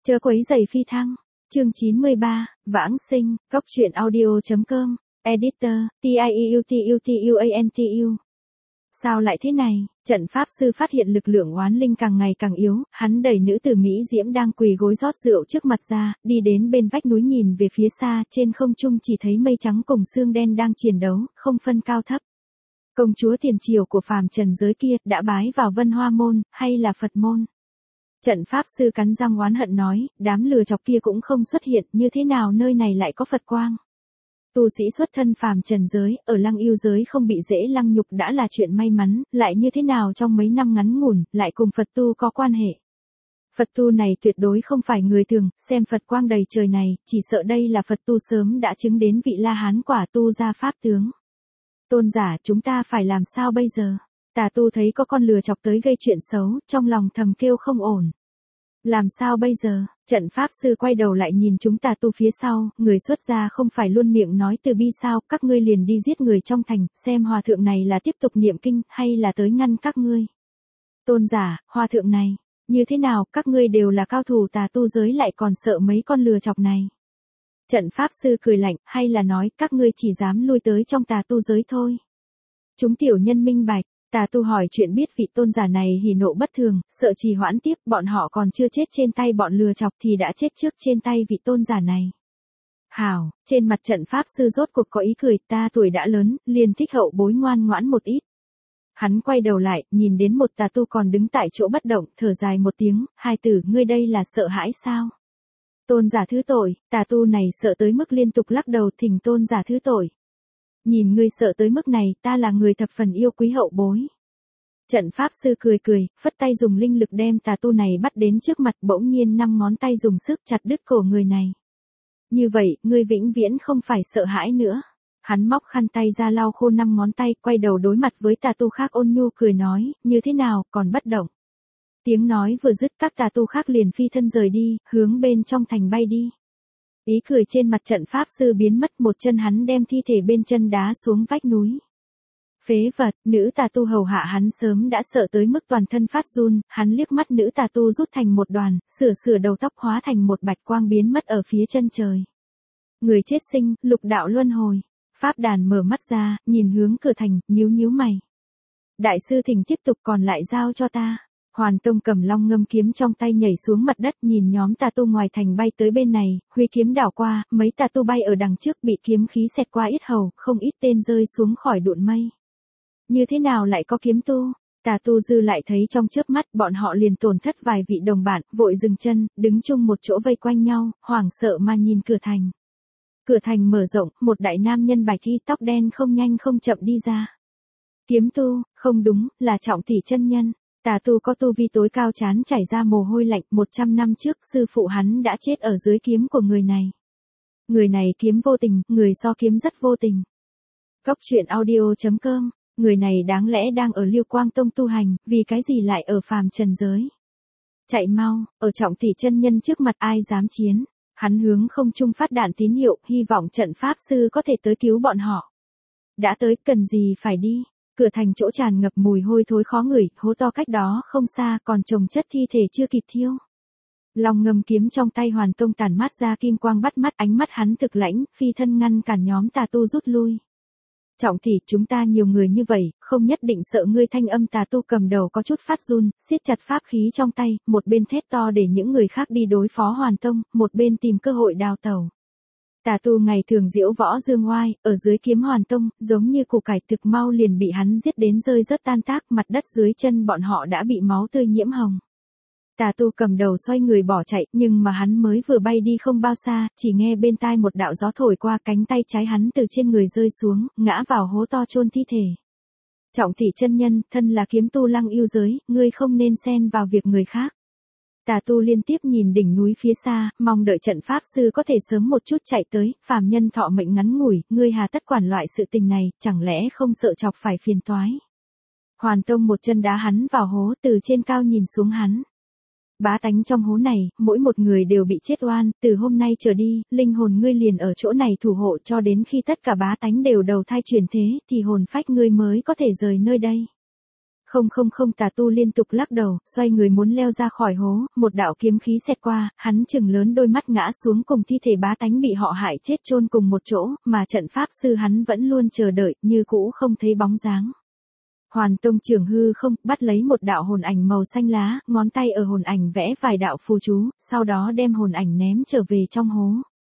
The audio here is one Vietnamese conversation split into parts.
Chớ quấy rầy phi thăng. Chương 93, Vãng sinh, Cốc truyện audio.com, Editor, TIEUTUTUANTU. Sao lại thế này? Trận pháp sư phát hiện lực lượng oán linh càng ngày càng yếu, hắn đẩy nữ tử Mỹ Diễm đang quỳ gối rót rượu trước mặt ra, đi đến bên vách núi nhìn về phía xa, trên không trung chỉ thấy mây trắng cùng xương đen đang chiến đấu, không phân cao thấp. Công chúa tiền triều của phàm trần giới kia đã bái vào Vân Hoa môn, hay là Phật môn? Trận pháp sư cắn răng oán hận nói, đám lừa chọc kia cũng không xuất hiện, như thế nào nơi này lại có Phật quang? Tu sĩ xuất thân phàm trần giới, ở Lăng Yêu giới không bị dễ lăng nhục đã là chuyện may mắn, lại như thế nào trong mấy năm ngắn ngủn, lại cùng Phật tu có quan hệ. Phật tu này tuyệt đối không phải người thường, xem Phật quang đầy trời này, chỉ sợ đây là Phật tu sớm đã chứng đến vị La Hán quả tu ra pháp tướng. Tôn giả, chúng ta phải làm sao bây giờ? Tà tu thấy có con lừa chọc tới gây chuyện xấu, trong lòng thầm kêu không ổn. Làm sao bây giờ? Trận pháp sư quay đầu lại nhìn chúng tà tu phía sau, người xuất gia không phải luôn miệng nói từ bi sao, các ngươi liền đi giết người trong thành, xem hòa thượng này là tiếp tục niệm kinh, hay là tới ngăn các ngươi. Tôn giả, hòa thượng này, như thế nào, các ngươi đều là cao thủ tà tu giới lại còn sợ mấy con lừa chọc này. Trận pháp sư cười lạnh, hay là nói, các ngươi chỉ dám lui tới trong tà tu giới thôi. Chúng tiểu nhân minh bạch. Tà tu hỏi chuyện biết vị tôn giả này hỉ nộ bất thường, sợ trì hoãn tiếp, bọn họ còn chưa chết trên tay bọn lừa chọc thì đã chết trước trên tay vị tôn giả này. Hảo, trên mặt trận pháp sư rốt cuộc có ý cười, ta tuổi đã lớn, liền thích hậu bối ngoan ngoãn một ít. Hắn quay đầu lại, nhìn đến một tà tu còn đứng tại chỗ bất động, thở dài một tiếng, hai tử, ngươi đây là sợ hãi sao? Tôn giả thứ tội, tà tu này sợ tới mức liên tục lắc đầu, thỉnh tôn giả thứ tội. Nhìn ngươi sợ tới mức này, ta là người thập phần yêu quý hậu bối. Trận pháp sư cười cười, phất tay dùng linh lực đem tà tu này bắt đến trước mặt, bỗng nhiên 5 ngón tay dùng sức chặt đứt cổ người này. Như vậy, ngươi vĩnh viễn không phải sợ hãi nữa. Hắn móc khăn tay ra lau khô 5 ngón tay, quay đầu đối mặt với tà tu khác ôn nhu cười nói, như thế nào, còn bất động. Tiếng nói vừa dứt, các tà tu khác liền phi thân rời đi, hướng bên trong thành bay đi. Ý cười trên mặt trận pháp sư biến mất, một chân hắn đem thi thể bên chân đá xuống vách núi. Phế vật, nữ tà tu hầu hạ hắn sớm đã sợ tới mức toàn thân phát run, hắn liếc mắt nữ tà tu rút thành một đoàn, sửa đầu tóc hóa thành một bạch quang biến mất ở phía chân trời. Người chết sinh, lục đạo luân hồi. Pháp đàn mở mắt ra, nhìn hướng cửa thành, nhíu mày. Đại sư thỉnh tiếp tục, còn lại giao cho ta. Hoàn Tông cầm long ngâm kiếm trong tay nhảy xuống mặt đất, nhìn nhóm tà tu ngoài thành bay tới bên này, huy kiếm đảo qua, mấy tà tu bay ở đằng trước bị kiếm khí xẹt qua yết hầu, không ít tên rơi xuống khỏi đụn mây. Như thế nào lại có kiếm tu? Tà tu dư lại thấy trong chớp mắt, bọn họ liền tổn thất vài vị đồng bạn, vội dừng chân, đứng chung một chỗ vây quanh nhau, hoảng sợ mà nhìn cửa thành. Cửa thành mở rộng, một đại nam nhân bạch y tóc đen không nhanh không chậm đi ra. Kiếm tu, không đúng, là Trọng Tỷ chân nhân. Tà tu có tu vi tối cao chán chảy ra mồ hôi lạnh, 100 năm trước sư phụ hắn đã chết ở dưới kiếm của người này. Người này kiếm vô tình, người so kiếm rất vô tình. Cốc truyện audio.com, người này đáng lẽ đang ở Liêu Quang Tông tu hành, vì cái gì lại ở phàm trần giới. Chạy mau, ở Trọng Tỷ chân nhân trước mặt ai dám chiến. Hắn hướng không trung phát đạn tín hiệu, hy vọng trận pháp sư có thể tới cứu bọn họ. Đã tới, cần gì phải đi. Cửa thành chỗ tràn ngập mùi hôi thối khó ngửi, hố to cách đó không xa còn chồng chất thi thể chưa kịp thiêu. Long ngâm kiếm trong tay Hoàn Tông tản mát ra kim quang bắt mắt, ánh mắt hắn thực lãnh, phi thân ngăn cản nhóm tà tu rút lui. Trọng Tỷ, chúng ta nhiều người như vậy, không nhất định sợ ngươi. Thanh âm tà tu cầm đầu có chút phát run, siết chặt pháp khí trong tay, một bên thét to để những người khác đi đối phó Hoàn Tông, một bên tìm cơ hội đào tẩu. Tà tu ngày thường diễu võ dương oai, ở dưới kiếm Hoàn Tông, giống như củ cải thực mau liền bị hắn giết đến rơi rất tan tác, mặt đất dưới chân bọn họ đã bị máu tươi nhiễm hồng. Tà tu cầm đầu xoay người bỏ chạy, nhưng mà hắn mới vừa bay đi không bao xa, chỉ nghe bên tai một đạo gió thổi qua, cánh tay trái hắn từ trên người rơi xuống, ngã vào hố to chôn thi thể. Trọng Tỷ chân nhân, thân là kiếm tu Lăng Yêu giới, ngươi không nên xen vào việc người khác. Tà tu liên tiếp nhìn đỉnh núi phía xa, mong đợi trận pháp sư có thể sớm một chút chạy tới, phàm nhân thọ mệnh ngắn ngủi, ngươi hà tất quản loại sự tình này, chẳng lẽ không sợ chọc phải phiền toái. Hoàn Tông một chân đá hắn vào hố, từ trên cao nhìn xuống hắn. Bá tánh trong hố này, mỗi một người đều bị chết oan, từ hôm nay trở đi, linh hồn ngươi liền ở chỗ này thủ hộ cho đến khi tất cả bá tánh đều đầu thai chuyển thế, thì hồn phách ngươi mới có thể rời nơi đây. Không không không, Tà tu liên tục lắc đầu, xoay người muốn leo ra khỏi hố, một đạo kiếm khí xẹt qua, hắn chừng lớn đôi mắt ngã xuống cùng thi thể bá tánh bị họ hại chết chôn cùng một chỗ, mà trận pháp sư hắn vẫn luôn chờ đợi, như cũ không thấy bóng dáng. Hoàn Tông trưởng hư không, bắt lấy một đạo hồn ảnh màu xanh lá, ngón tay ở hồn ảnh vẽ vài đạo phù chú, sau đó đem hồn ảnh ném trở về trong hố.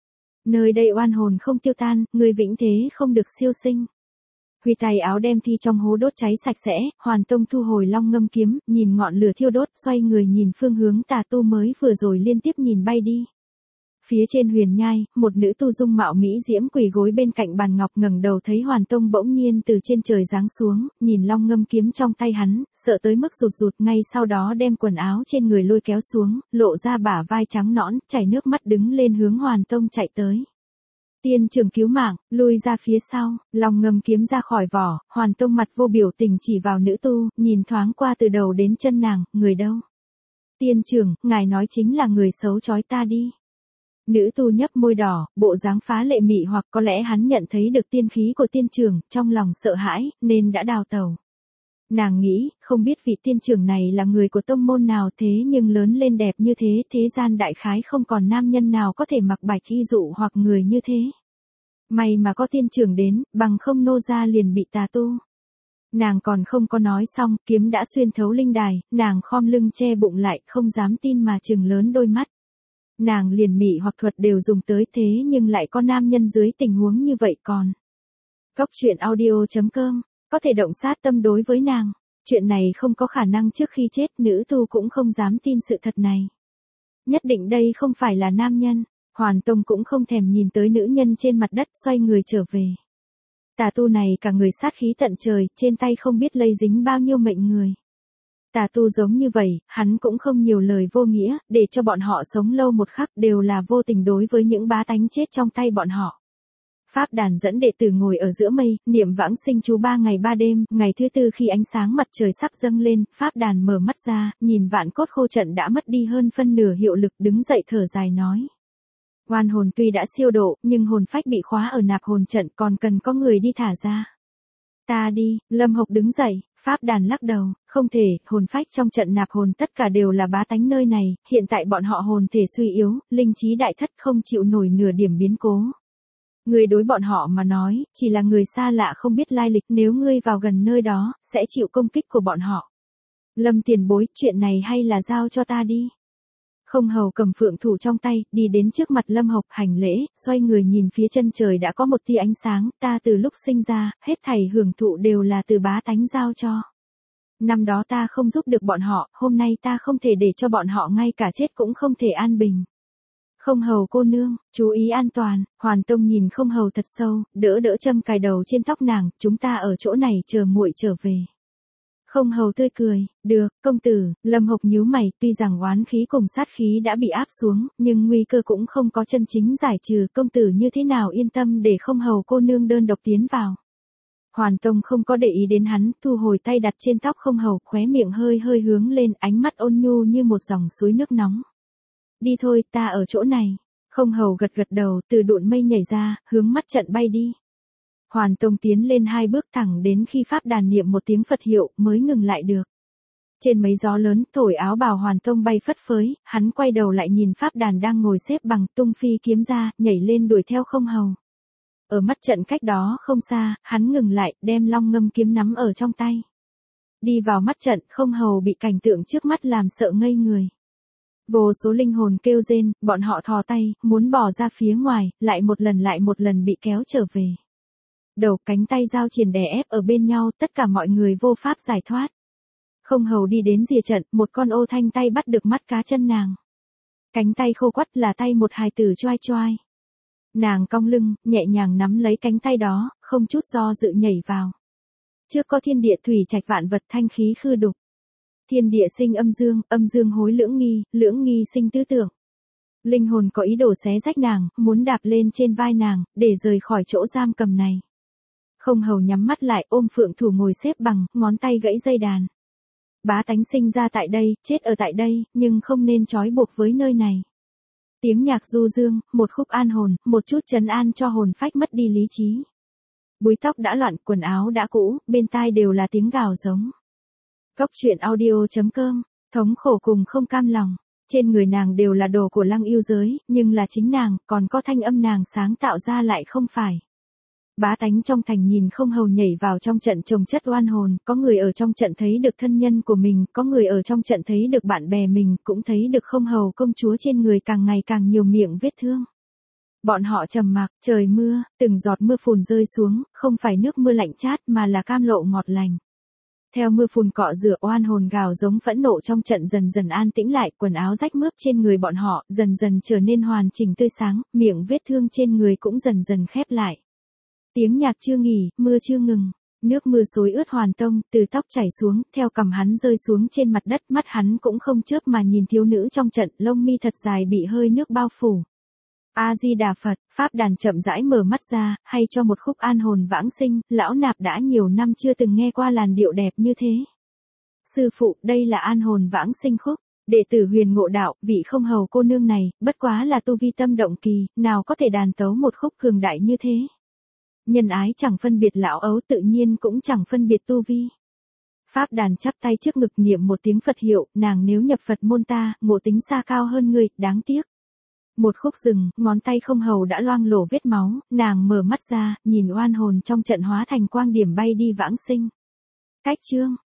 Nơi đây oan hồn không tiêu tan, người vĩnh thế không được siêu sinh. Huy tay áo đem thi trong hố đốt cháy sạch sẽ, Hoàn Tông thu hồi long ngâm kiếm, nhìn ngọn lửa thiêu đốt, xoay người nhìn phương hướng Tà tu mới vừa rồi liên tiếp nhìn bay đi. Phía trên huyền nhai, một nữ tu dung mạo mỹ diễm quỳ gối bên cạnh bàn ngọc, ngẩng đầu thấy Hoàn Tông bỗng nhiên từ trên trời giáng xuống, nhìn long ngâm kiếm trong tay hắn, sợ tới mức rụt rụt, ngay sau đó đem quần áo trên người lôi kéo xuống, lộ ra bả vai trắng nõn, chảy nước mắt đứng lên hướng Hoàn Tông chạy tới. Tiên trưởng cứu mạng, lui ra phía sau, long ngâm kiếm ra khỏi vỏ, Hoàn Tông mặt vô biểu tình chỉ vào nữ tu, nhìn thoáng qua từ đầu đến chân nàng, người đâu? Tiên trưởng, ngài nói chính là người xấu trói ta đi. Nữ tu nhấp môi đỏ, bộ dáng phá lệ mị, hoặc có lẽ hắn nhận thấy được tiên khí của tiên trưởng, trong lòng sợ hãi, nên đã đào tẩu. Nàng nghĩ, không biết vị tiên trưởng này là người của tông môn nào, thế nhưng lớn lên đẹp như thế, thế gian đại khái không còn nam nhân nào có thể mặc bạch y dụ hoặc người như thế. May mà có tiên trưởng đến, bằng không nô gia liền bị tà tu. Nàng còn không có nói xong, kiếm đã xuyên thấu linh đài, nàng khom lưng che bụng lại, không dám tin mà trừng lớn đôi mắt. Nàng liền mị hoặc thuật đều dùng tới, thế nhưng lại có nam nhân dưới tình huống như vậy còn. Cốc truyện audio.com, có thể động sát tâm đối với nàng. Chuyện này không có khả năng, trước khi chết nữ tu cũng không dám tin sự thật này. Nhất định đây không phải là nam nhân. Hoàn Tông cũng không thèm nhìn tới nữ nhân trên mặt đất, xoay người trở về. Tà tu này cả người sát khí tận trời, trên tay không biết lây dính bao nhiêu mệnh người. Tà tu giống như vậy, hắn cũng không nhiều lời vô nghĩa, để cho bọn họ sống lâu một khắc, đều là vô tình đối với những bá tánh chết trong tay bọn họ. Pháp đàn dẫn đệ tử ngồi ở giữa mây, niệm vãng sinh chú 3 ngày 3 đêm, ngày thứ tư khi ánh sáng mặt trời sắp dâng lên, Pháp đàn mở mắt ra, nhìn vạn cốt khô trận đã mất đi hơn phân nửa hiệu lực, đứng dậy thở dài nói. Oan hồn tuy đã siêu độ, nhưng hồn phách bị khóa ở nạp hồn trận, còn cần có người đi thả ra. Ta đi, Lâm Hộc đứng dậy, Pháp đàn lắc đầu, không thể, hồn phách trong trận nạp hồn tất cả đều là bá tánh nơi này, hiện tại bọn họ hồn thể suy yếu, linh trí đại thất, không chịu nổi nửa điểm biến cố. Người đối bọn họ mà nói, chỉ là người xa lạ không biết lai lịch, nếu ngươi vào gần nơi đó, sẽ chịu công kích của bọn họ. Lâm tiền bối, chuyện này hay là giao cho ta đi. Không hầu cầm phượng thủ trong tay, đi đến trước mặt Lâm Hộc hành lễ, xoay người nhìn phía chân trời đã có một tia ánh sáng, ta từ lúc sinh ra, hết thảy hưởng thụ đều là từ bá tánh giao cho. Năm đó ta không giúp được bọn họ, hôm nay ta không thể để cho bọn họ ngay cả chết cũng không thể an bình. Không hầu cô nương, chú ý an toàn. Hoàn Tông nhìn không hầu thật sâu, đỡ châm cài đầu trên tóc nàng, chúng ta ở chỗ này chờ muội trở về. Không hầu tươi cười, được, công tử. Lâm Hộc nhíu mày, tuy rằng oán khí cùng sát khí đã bị áp xuống, nhưng nguy cơ cũng không có chân chính giải trừ, công tử như thế nào yên tâm để không hầu cô nương đơn độc tiến vào. Hoàn Tông không có để ý đến hắn, thu hồi tay đặt trên tóc không hầu, khóe miệng hơi hơi hướng lên, ánh mắt ôn nhu như một dòng suối nước nóng. Đi thôi, ta ở chỗ này. Không hầu gật đầu, từ đụn mây nhảy ra, hướng mắt trận bay đi. Hoàn Tông tiến lên 2 bước thẳng đến khi Pháp đàn niệm một tiếng Phật hiệu, mới ngừng lại được. Trên mấy gió lớn, thổi áo bào Hoàn Tông bay phất phới, hắn quay đầu lại nhìn Pháp đàn đang ngồi xếp bằng, tung phi kiếm ra, nhảy lên đuổi theo không hầu. Ở mắt trận cách đó không xa, hắn ngừng lại, đem long ngâm kiếm nắm ở trong tay. Đi vào mắt trận, không hầu bị cảnh tượng trước mắt làm sợ ngây người. Vô số linh hồn kêu rên, bọn họ thò tay, muốn bỏ ra phía ngoài, lại một lần bị kéo trở về. Đầu cánh tay giao triển đè ép ở bên nhau, tất cả mọi người vô pháp giải thoát. Không hầu đi đến rìa trận, một con ô thanh tay bắt được mắt cá chân nàng. Cánh tay khô quắt là tay một hài tử choai choai. Nàng cong lưng, nhẹ nhàng nắm lấy cánh tay đó, không chút do dự nhảy vào. Trước có thiên địa thủy trạch vạn vật thanh khí khư đục. Thiên địa sinh âm dương hối lưỡng nghi sinh tứ tưởng. Linh hồn có ý đồ xé rách nàng, muốn đạp lên trên vai nàng, để rời khỏi chỗ giam cầm này. Không hầu nhắm mắt lại, ôm phượng thủ ngồi xếp bằng, ngón tay gãy dây đàn. Bá tánh sinh ra tại đây, chết ở tại đây, nhưng không nên trói buộc với nơi này. Tiếng nhạc du dương, một khúc an hồn, một chút trấn an cho hồn phách mất đi lý trí. Búi tóc đã loạn, quần áo đã cũ, bên tai đều là tiếng gào giống. Cốc truyện audio.com, thống khổ cùng không cam lòng. Trên người nàng đều là đồ của Lăng yêu giới, nhưng là chính nàng, còn có thanh âm nàng sáng tạo ra lại không phải. Bá tánh trong thành nhìn không hầu nhảy vào trong trận chồng chất oan hồn, có người ở trong trận thấy được thân nhân của mình, có người ở trong trận thấy được bạn bè mình, cũng thấy được không hầu công chúa trên người càng ngày càng nhiều miệng vết thương. Bọn họ trầm mặc, trời mưa, từng giọt mưa phùn rơi xuống, không phải nước mưa lạnh chát mà là cam lộ ngọt lành. Theo mưa phùn cọ rửa, oan hồn gào giống phẫn nộ trong trận dần dần an tĩnh lại, quần áo rách mướp trên người bọn họ dần dần trở nên hoàn chỉnh tươi sáng, miệng vết thương trên người cũng dần dần khép lại. Tiếng nhạc chưa nghỉ, mưa chưa ngừng, nước mưa xối ướt Hoàn Tông, từ tóc chảy xuống, theo cằm hắn rơi xuống trên mặt đất, mắt hắn cũng không chớp mà nhìn thiếu nữ trong trận, lông mi thật dài bị hơi nước bao phủ. A Di Đà Phật, pháp đàn chậm rãi mở mắt ra, hay cho một khúc an hồn vãng sinh, lão nạp đã nhiều năm chưa từng nghe qua làn điệu đẹp như thế. Sư phụ, đây là an hồn vãng sinh khúc. Đệ tử Huyền Ngộ đạo, vị không hầu cô nương này, bất quá là tu vi tâm động kỳ, nào có thể đàn tấu một khúc cường đại như thế. Nhân ái chẳng phân biệt lão ấu, tự nhiên cũng chẳng phân biệt tu vi. Pháp đàn chắp tay trước ngực niệm một tiếng Phật hiệu, nàng nếu nhập Phật môn ta, ngộ tính xa cao hơn người, đáng tiếc. Một khúc dừng, ngón tay không hầu đã loang lổ vết máu, nàng mở mắt ra, nhìn oan hồn trong trận hóa thành quang điểm bay đi vãng sinh. Cách chương.